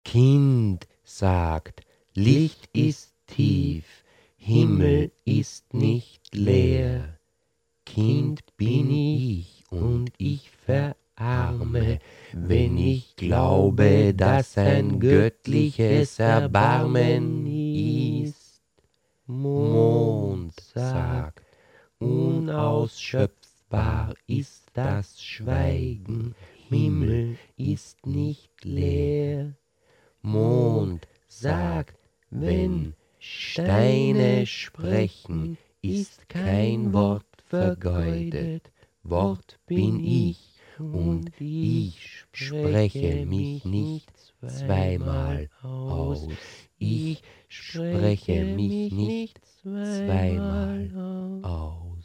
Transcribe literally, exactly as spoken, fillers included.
Kind sagt, Licht ist tief, Himmel ist nicht leer. Kind bin ich und ich verarme, wenn ich glaube, dass ein göttliches Erbarmen ist. Mond sagt, unausschöpfbar ist das Schweigen, Himmel ist nicht leer. Mond sagt, wenn Steine sprechen, ist kein Wort vergeudet. Wort bin ich und ich spreche mich nicht zweimal aus. Ich spreche mich nicht zweimal aus.